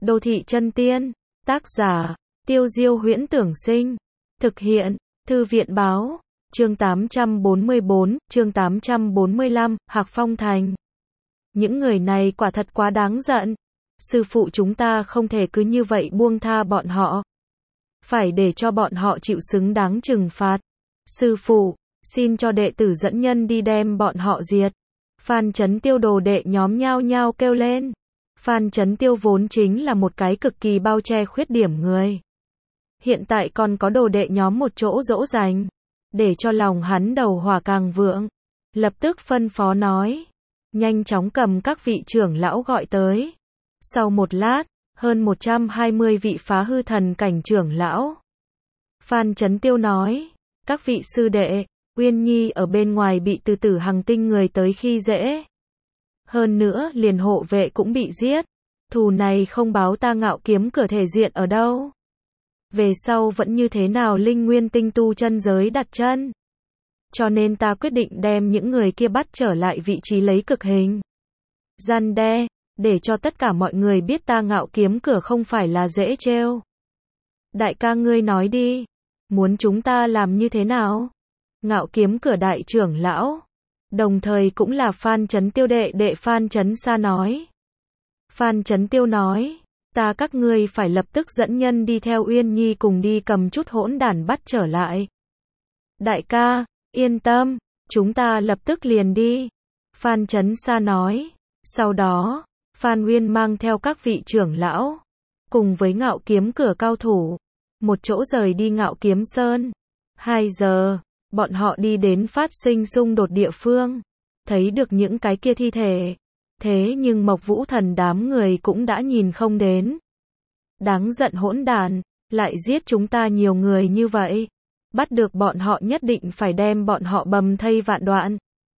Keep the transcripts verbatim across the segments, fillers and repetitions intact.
Đô thị chân tiên. Tác giả, Tiêu Diêu Huyễn Tưởng Sinh. Thực hiện, Thư viện Báo. Chương tám trăm bốn mươi bốn, chương tám trăm bốn mươi lăm, Hạc Phong Thành. Những người này quả thật quá đáng giận. Sư phụ chúng ta không thể cứ như vậy buông tha bọn họ. Phải để cho bọn họ chịu xứng đáng trừng phạt. Sư phụ, xin cho đệ tử dẫn nhân đi đem bọn họ diệt. Phan Chấn Tiêu đồ đệ nhóm nhao nhao kêu lên. Phan Chấn Tiêu vốn chính là một cái cực kỳ bao che khuyết điểm người. Hiện tại còn có đồ đệ nhóm một chỗ dỗ dành. Để cho lòng hắn đầu hỏa càng vượng. Lập tức phân phó nói. Nhanh chóng cầm các vị trưởng lão gọi tới. Sau một lát, hơn một trăm hai mươi vị phá hư thần cảnh trưởng lão. Phan Chấn Tiêu nói. Các vị sư đệ, Uyên Nhi ở bên ngoài bị từ tử hằng tinh người tới khi dễ. Hơn nữa liền hộ vệ cũng bị giết. Thù này không báo ta Ngạo Kiếm Cửa thể diện ở đâu. Về sau vẫn như thế nào linh nguyên tinh tu chân giới đặt chân. Cho nên ta quyết định đem những người kia bắt trở lại vị trí lấy cực hình. Răn đe, để cho tất cả mọi người biết ta Ngạo Kiếm Cửa không phải là dễ trêu. Đại ca ngươi nói đi, muốn chúng ta làm như thế nào? Ngạo Kiếm Cửa đại trưởng lão, đồng thời cũng là Phan Chấn Tiêu đệ đệ Phan Chấn Sa nói. Phan Chấn Tiêu nói, ta các ngươi phải lập tức dẫn nhân đi theo Uyên Nhi cùng đi cầm chút hỗn đản bắt trở lại. Đại ca, yên tâm, chúng ta lập tức liền đi. Phan Chấn Sa nói. Sau đó, Phan Uyên mang theo các vị trưởng lão, cùng với Ngạo Kiếm Cửa cao thủ, một chỗ rời đi Ngạo Kiếm Sơn. Hai giờ, bọn họ đi đến phát sinh xung đột địa phương, thấy được những cái kia thi thể. Thế nhưng Mộc Vũ Thần đám người cũng đã nhìn không đến. Đáng giận hỗn đản, lại giết chúng ta nhiều người như vậy. Bắt được bọn họ nhất định phải đem bọn họ bầm thây vạn đoạn.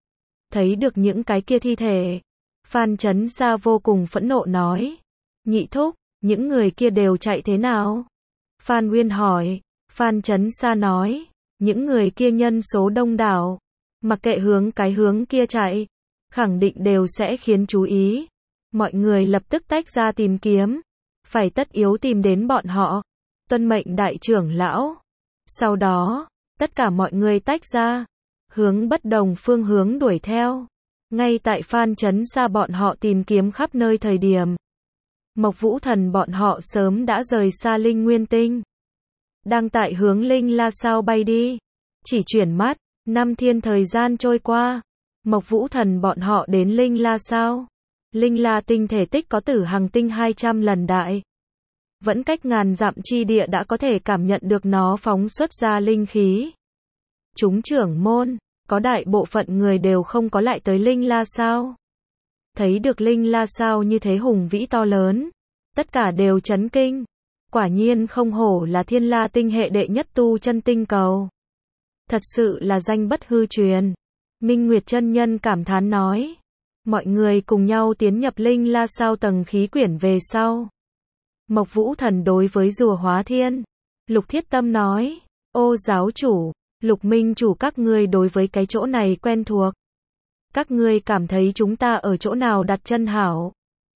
Thấy được những cái kia thi thể, Phan Chấn Sa vô cùng phẫn nộ nói. Nhị thúc, những người kia đều chạy thế nào? Phan Uyên hỏi. Phan Chấn Sa nói. Những người kia nhân số đông đảo, mặc kệ hướng cái hướng kia chạy, khẳng định đều sẽ khiến chú ý. Mọi người lập tức tách ra tìm kiếm, phải tất yếu tìm đến bọn họ. Tuân mệnh đại trưởng lão. Sau đó, tất cả mọi người tách ra, hướng bất đồng phương hướng đuổi theo. Ngay tại Phan Chấn Sa bọn họ tìm kiếm khắp nơi thời điểm, Mộc Vũ Thần bọn họ sớm đã rời xa Linh Nguyên Tinh, đang tại hướng Linh La Sao bay đi. Chỉ chuyển mắt, năm thiên thời gian trôi qua, Mộc Vũ Thần bọn họ đến Linh La Sao. Linh La Tinh thể tích có tử hằng tinh hai trăm lần đại. Vẫn cách ngàn dặm chi địa đã có thể cảm nhận được nó phóng xuất ra linh khí. Chúng trưởng môn, có đại bộ phận người đều không có lại tới Linh La Sao. Thấy được Linh La Sao như thế hùng vĩ to lớn, tất cả đều chấn kinh. Quả nhiên không hổ là Thiên La Tinh hệ đệ nhất tu chân tinh cầu. Thật sự là danh bất hư truyền. Minh Nguyệt chân nhân cảm thán nói. Mọi người cùng nhau tiến nhập Linh La Sao tầng khí quyển về sau. Mộc Vũ Thần đối với Rùa Hóa Thiên, Lục Thiết Tâm nói. Ô giáo chủ, Lục Minh chủ các ngươi đối với cái chỗ này quen thuộc. Các ngươi cảm thấy chúng ta ở chỗ nào đặt chân hảo?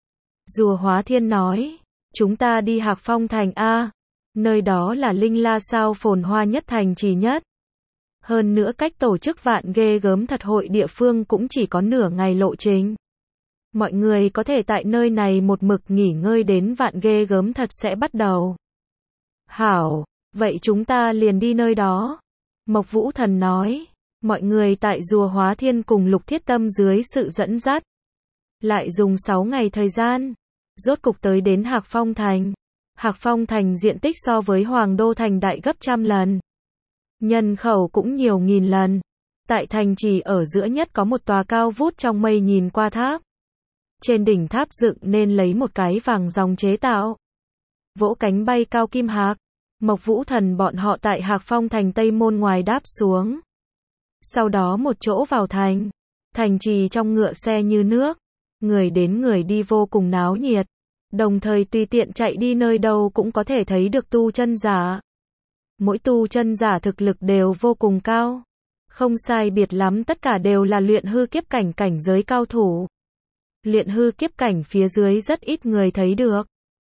Rùa Hóa Thiên nói. Chúng ta đi Hạc Phong Thành A. Nơi đó là Linh La Sao phồn hoa nhất thành trì nhất. Hơn nữa cách tổ chức vạn ghê gớm thật hội địa phương cũng chỉ có nửa ngày lộ trình. Mọi người có thể tại nơi này một mực nghỉ ngơi đến vạn ghê gớm thật sẽ bắt đầu. Hảo, vậy chúng ta liền đi nơi đó. Mộc Vũ Thần nói. Mọi người tại Rùa Hóa Thiên cùng Lục Thiết Tâm dưới sự dẫn dắt, lại dùng sáu ngày thời gian, rốt cục tới đến Hạc Phong Thành. Hạc Phong Thành diện tích so với Hoàng Đô Thành đại gấp trăm lần. Nhân khẩu cũng nhiều nghìn lần. Tại thành trì ở giữa nhất có một tòa cao vút trong mây nhìn qua tháp. Trên đỉnh tháp dựng nên lấy một cái vàng ròng chế tạo. Vỗ cánh bay cao kim hạc. Mộc Vũ Thần bọn họ tại Hạc Phong Thành Tây Môn ngoài đáp xuống. Sau đó một chỗ vào thành. Thành trì trong ngựa xe như nước. Người đến người đi vô cùng náo nhiệt. Đồng thời tùy tiện chạy đi nơi đâu cũng có thể thấy được tu chân giả. Mỗi tu chân giả thực lực đều vô cùng cao. Không sai biệt lắm tất cả đều là luyện hư kiếp cảnh cảnh giới cao thủ. Luyện hư kiếp cảnh phía dưới rất ít người thấy được.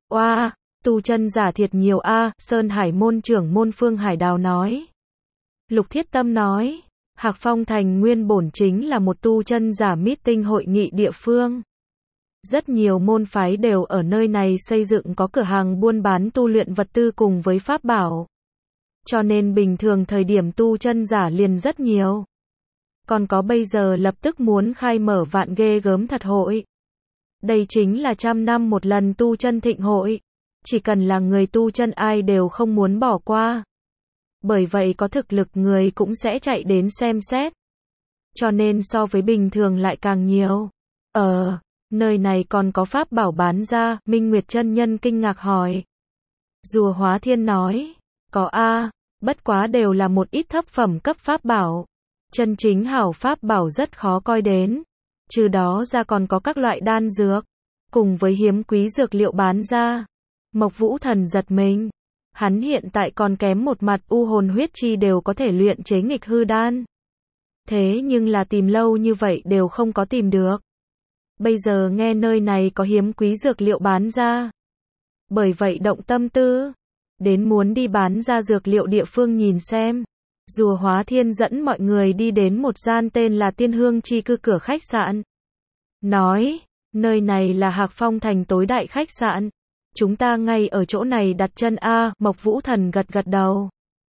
Oa, tu chân giả thiệt nhiều a, Sơn Hải môn trưởng môn Phương Hải Đào nói. Lục Thiết Tâm nói, Hạc Phong Thành nguyên bổn chính là một tu chân giả meeting hội nghị địa phương. Rất nhiều môn phái đều ở nơi này xây dựng có cửa hàng buôn bán tu luyện vật tư cùng với pháp bảo. Cho nên bình thường thời điểm tu chân giả liền rất nhiều. Còn có bây giờ lập tức muốn khai mở vạn ghê gớm thật hội. Đây chính là trăm năm một lần tu chân thịnh hội. Chỉ cần là người tu chân ai đều không muốn bỏ qua. Bởi vậy có thực lực người cũng sẽ chạy đến xem xét. Cho nên so với bình thường lại càng nhiều. Ờ, nơi này còn có pháp bảo bán ra, Minh Nguyệt chân nhân kinh ngạc hỏi. Rùa Hóa Thiên nói, có a, bất quá đều là một ít thấp phẩm cấp pháp bảo. Chân chính hảo pháp bảo rất khó coi đến. Trừ đó ra còn có các loại đan dược, cùng với hiếm quý dược liệu bán ra. Mộc Vũ Thần giật mình. Hắn hiện tại còn kém một mặt u hồn huyết chi đều có thể luyện chế nghịch hư đan. Thế nhưng là tìm lâu như vậy đều không có tìm được. Bây giờ nghe nơi này có hiếm quý dược liệu bán ra. Bởi vậy động tâm tư. Đến muốn đi bán ra dược liệu địa phương nhìn xem. Rùa Hóa Thiên dẫn mọi người đi đến một gian tên là Tiên Hương Chi Cư cửa khách sạn. Nói, nơi này là Hạc Phong Thành tối đại khách sạn. Chúng ta ngay ở chỗ này đặt chân a, Mộc Vũ Thần gật gật đầu.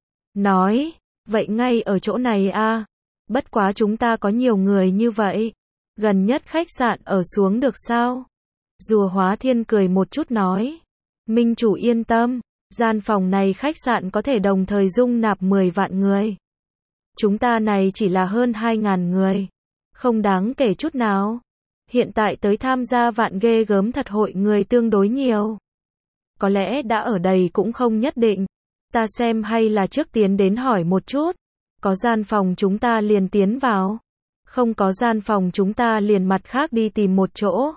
Nói, vậy ngay ở chỗ này a, bất quá chúng ta có nhiều người như vậy. Gần nhất khách sạn ở xuống được sao? Rùa Hóa Thiên cười một chút nói. Minh chủ yên tâm, gian phòng này khách sạn có thể đồng thời dung nạp mười vạn người. Chúng ta này chỉ là hơn hai ngàn người. Không đáng kể chút nào. Hiện tại tới tham gia vạn ghê gớm thật hội người tương đối nhiều. Có lẽ đã ở đây cũng không nhất định. Ta xem hay là trước tiến đến hỏi một chút. Có gian phòng chúng ta liền tiến vào. Không có gian phòng chúng ta liền mặt khác đi tìm một chỗ.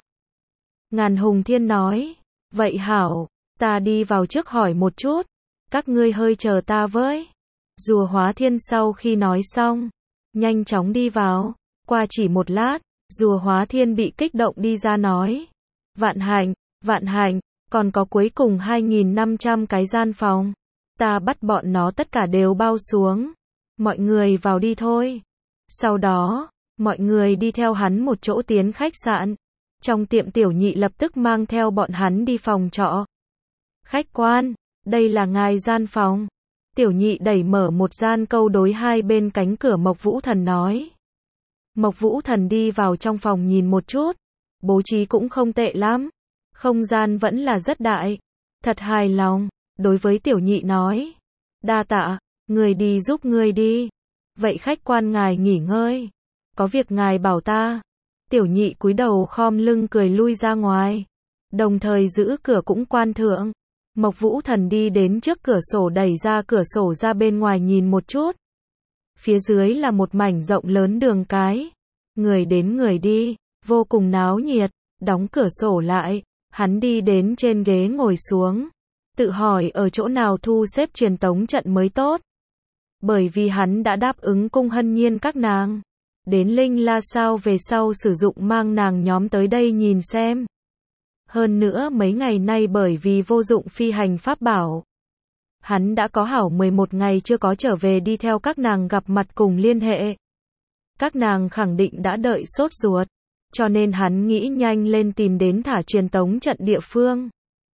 Ngàn Hùng Thiên nói. Vậy hảo, ta đi vào trước hỏi một chút. Các ngươi hơi chờ ta với. Rùa Hóa Thiên sau khi nói xong, nhanh chóng đi vào. Qua chỉ một lát, Rùa Hóa Thiên bị kích động đi ra nói. Vạn hạnh, vạn hạnh, còn có cuối cùng hai nghìn năm trăm cái gian phòng. Ta bắt bọn nó tất cả đều bao xuống. Mọi người vào đi thôi. Sau đó, mọi người đi theo hắn một chỗ tiến khách sạn. Trong tiệm Tiểu Nhị lập tức mang theo bọn hắn đi phòng trọ. Khách quan, đây là ngài gian phòng. Tiểu Nhị đẩy mở một gian câu đối hai bên cánh cửa. Mộc Vũ Thần nói. Mộc Vũ Thần đi vào trong phòng nhìn một chút. Bố trí cũng không tệ lắm. Không gian vẫn là rất đại. Thật hài lòng. Đối với Tiểu Nhị nói. Đa tạ, người đi giúp người đi. Vậy khách quan ngài nghỉ ngơi. Có việc ngài bảo ta. Tiểu Nhị cúi đầu khom lưng cười lui ra ngoài. Đồng thời giữ cửa cũng quan thượng. Mộc Vũ Thần đi đến trước cửa sổ đẩy ra cửa sổ ra bên ngoài nhìn một chút. Phía dưới là một mảnh rộng lớn đường cái. Người đến người đi, vô cùng náo nhiệt. Đóng cửa sổ lại, hắn đi đến trên ghế ngồi xuống. Tự hỏi ở chỗ nào thu xếp truyền tống trận mới tốt. Bởi vì hắn đã đáp ứng cung hân nhiên các nàng. Đến Linh La sao về sau sử dụng mang nàng nhóm tới đây nhìn xem. Hơn nữa mấy ngày nay bởi vì vô dụng phi hành pháp bảo. Hắn đã có hảo mười một ngày chưa có trở về đi theo các nàng gặp mặt cùng liên hệ. Các nàng khẳng định đã đợi sốt ruột. Cho nên hắn nghĩ nhanh lên tìm đến thả truyền tống trận địa phương.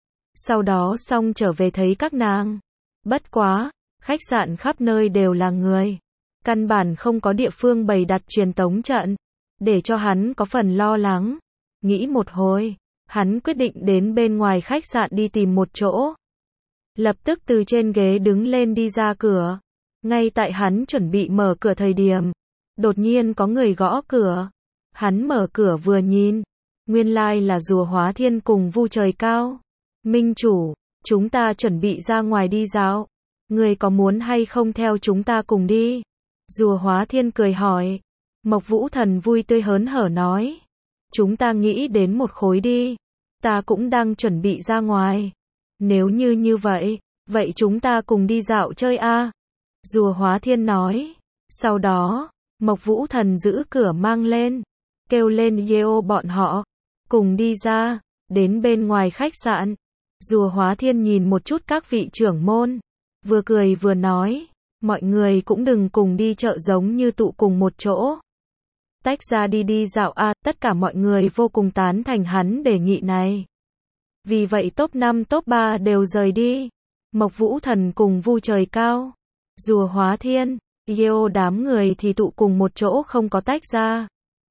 Sau đó xong trở về thấy các nàng. Bất quá, khách sạn khắp nơi đều là người. Căn bản không có địa phương bày đặt truyền tống trận. Để cho hắn có phần lo lắng. Nghĩ một hồi, hắn quyết định đến bên ngoài khách sạn đi tìm một chỗ. Lập tức từ trên ghế đứng lên đi ra cửa. Ngay tại hắn chuẩn bị mở cửa thời điểm. Đột nhiên có người gõ cửa. Hắn mở cửa vừa nhìn. Nguyên lai là Rùa Hóa Thiên cùng Vu Trời Cao. Minh chủ, chúng ta chuẩn bị ra ngoài đi dạo. Người có muốn hay không theo chúng ta cùng đi? Rùa Hóa Thiên cười hỏi. Mộc Vũ Thần vui tươi hớn hở nói. Chúng ta nghĩ đến một khối đi. Ta cũng đang chuẩn bị ra ngoài. Nếu như như vậy, vậy chúng ta cùng đi dạo chơi a. Rùa Hóa Thiên nói. Sau đó, Mộc Vũ Thần giữ cửa mang lên. Kêu lên Yeo bọn họ. Cùng đi ra, đến bên ngoài khách sạn. Rùa Hóa Thiên nhìn một chút các vị trưởng môn, vừa cười vừa nói, mọi người cũng đừng cùng đi chợ giống như tụ cùng một chỗ. Tách ra đi đi dạo a, à, tất cả mọi người vô cùng tán thành hắn đề nghị này. Vì vậy top năm top ba đều rời đi. Mộc Vũ Thần cùng Vu Trời Cao, Rùa Hóa Thiên, Yeo đám người thì tụ cùng một chỗ không có tách ra.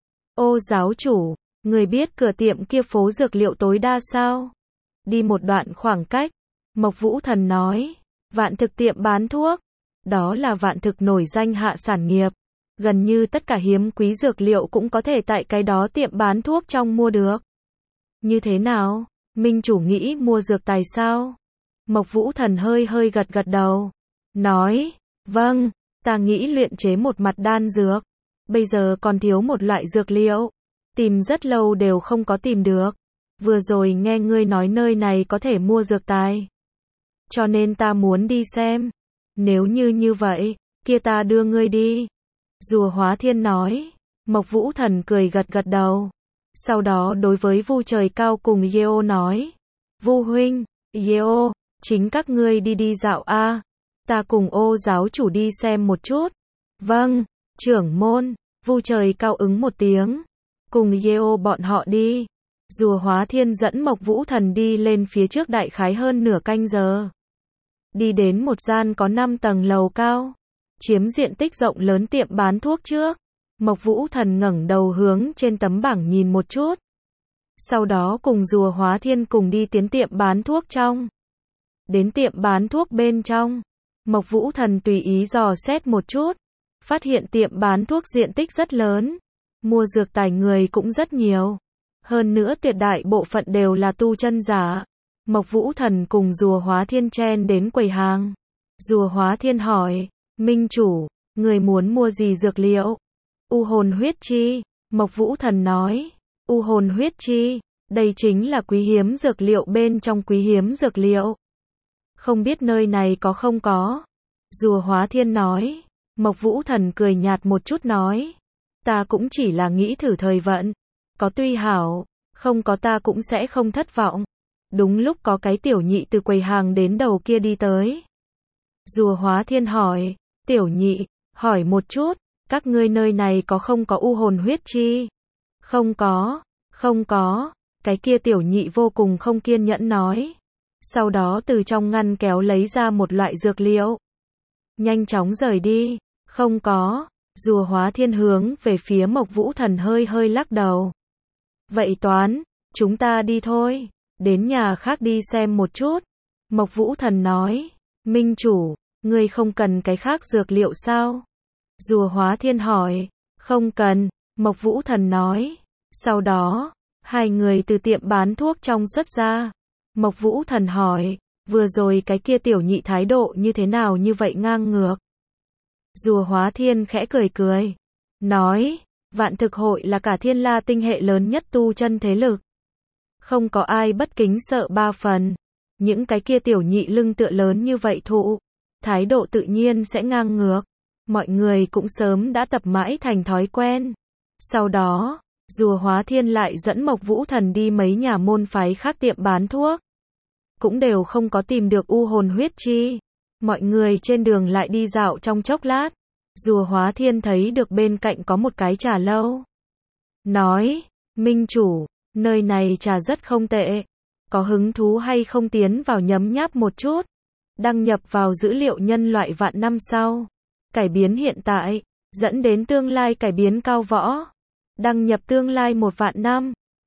Ô giáo chủ, người biết cửa tiệm kia phố dược liệu tối đa sao? Đi một đoạn khoảng cách, Mộc Vũ Thần nói, Vạn Thực tiệm bán thuốc, đó là Vạn Thực nổi danh hạ sản nghiệp. Gần như tất cả hiếm quý dược liệu cũng có thể tại cái đó tiệm bán thuốc trong mua được. Như thế nào? Minh chủ nghĩ mua dược tài sao? Mộc Vũ Thần hơi hơi gật gật đầu. Nói, vâng, ta nghĩ luyện chế một mặt đan dược. Bây giờ còn thiếu một loại dược liệu. Tìm rất lâu đều không có tìm được. Vừa rồi nghe ngươi nói nơi này có thể mua dược tài. Cho nên ta muốn đi xem. Nếu như như vậy, kia ta đưa ngươi đi. Rùa Hóa Thiên nói. Mộc Vũ Thần cười gật gật đầu. Sau đó đối với Vu Trời Cao cùng Yeo nói. Vu huynh, Yeo, chính các ngươi đi đi dạo a, ta cùng Ô giáo chủ đi xem một chút. Vâng, trưởng môn. Vu Trời Cao ứng một tiếng. Cùng Yeo bọn họ đi. Rùa Hóa Thiên dẫn Mộc Vũ Thần đi lên phía trước đại khái hơn nửa canh giờ. Đi đến một gian có năm tầng lầu cao, chiếm diện tích rộng lớn tiệm bán thuốc trước. Mộc Vũ Thần ngẩng đầu hướng trên tấm bảng nhìn một chút. Sau đó cùng Rùa Hóa Thiên cùng đi tiến tiệm bán thuốc trong. Đến tiệm bán thuốc bên trong, Mộc Vũ Thần tùy ý dò xét một chút, phát hiện tiệm bán thuốc diện tích rất lớn, mua dược tài người cũng rất nhiều. Hơn nữa tuyệt đại bộ phận đều là tu chân giả. Mộc Vũ Thần cùng Rùa Hóa Thiên chen đến quầy hàng. Rùa Hóa Thiên hỏi, Minh chủ, người muốn mua gì dược liệu? U hồn huyết chi. Mộc Vũ Thần nói, U hồn huyết chi, đây chính là quý hiếm dược liệu bên trong quý hiếm dược liệu. Không biết nơi này có không có? Rùa Hóa Thiên nói. Mộc Vũ Thần cười nhạt một chút nói, ta cũng chỉ là nghĩ thử thời vận. Có tuy hảo, không có ta cũng sẽ không thất vọng. Đúng lúc có cái tiểu nhị từ quầy hàng đến đầu kia đi tới. Rùa Hóa Thiên hỏi, tiểu nhị, hỏi một chút, các ngươi nơi này có không có u hồn huyết chi? Không có, không có, cái kia tiểu nhị vô cùng không kiên nhẫn nói. Sau đó từ trong ngăn kéo lấy ra một loại dược liệu. Nhanh chóng rời đi, không có. Rùa Hóa Thiên hướng về phía Mộc Vũ Thần hơi hơi lắc đầu. Vậy toán, chúng ta đi thôi, đến nhà khác đi xem một chút. Mộc Vũ Thần nói, Minh chủ, ngươi không cần cái khác dược liệu sao? Rùa Hóa Thiên hỏi, không cần, Mộc Vũ Thần nói. Sau đó, hai người từ tiệm bán thuốc trong xuất ra. Mộc Vũ Thần hỏi, vừa rồi cái kia tiểu nhị thái độ như thế nào như vậy ngang ngược? Rùa Hóa Thiên khẽ cười cười, nói, Vạn Thực hội là cả Thiên La tinh hệ lớn nhất tu chân thế lực. Không có ai bất kính sợ ba phần. Những cái kia tiểu nhị lưng tựa lớn như vậy thụ, thái độ tự nhiên sẽ ngang ngược. Mọi người cũng sớm đã tập mãi thành thói quen. Sau đó, Rùa Hóa Thiên lại dẫn Mộc Vũ Thần đi mấy nhà môn phái khác tiệm bán thuốc. Cũng đều không có tìm được u hồn huyết chi. Mọi người trên đường lại đi dạo trong chốc lát. Rùa Hóa Thiên thấy được bên cạnh có một cái trà lâu. Nói, Minh chủ, nơi này trà rất không tệ. Có hứng thú hay không tiến vào nhấm nháp một chút? Đăng nhập vào dữ liệu nhân loại vạn năm sau. Cải biến hiện tại, dẫn đến tương lai cải biến cao võ. Đăng nhập tương lai một vạn năm.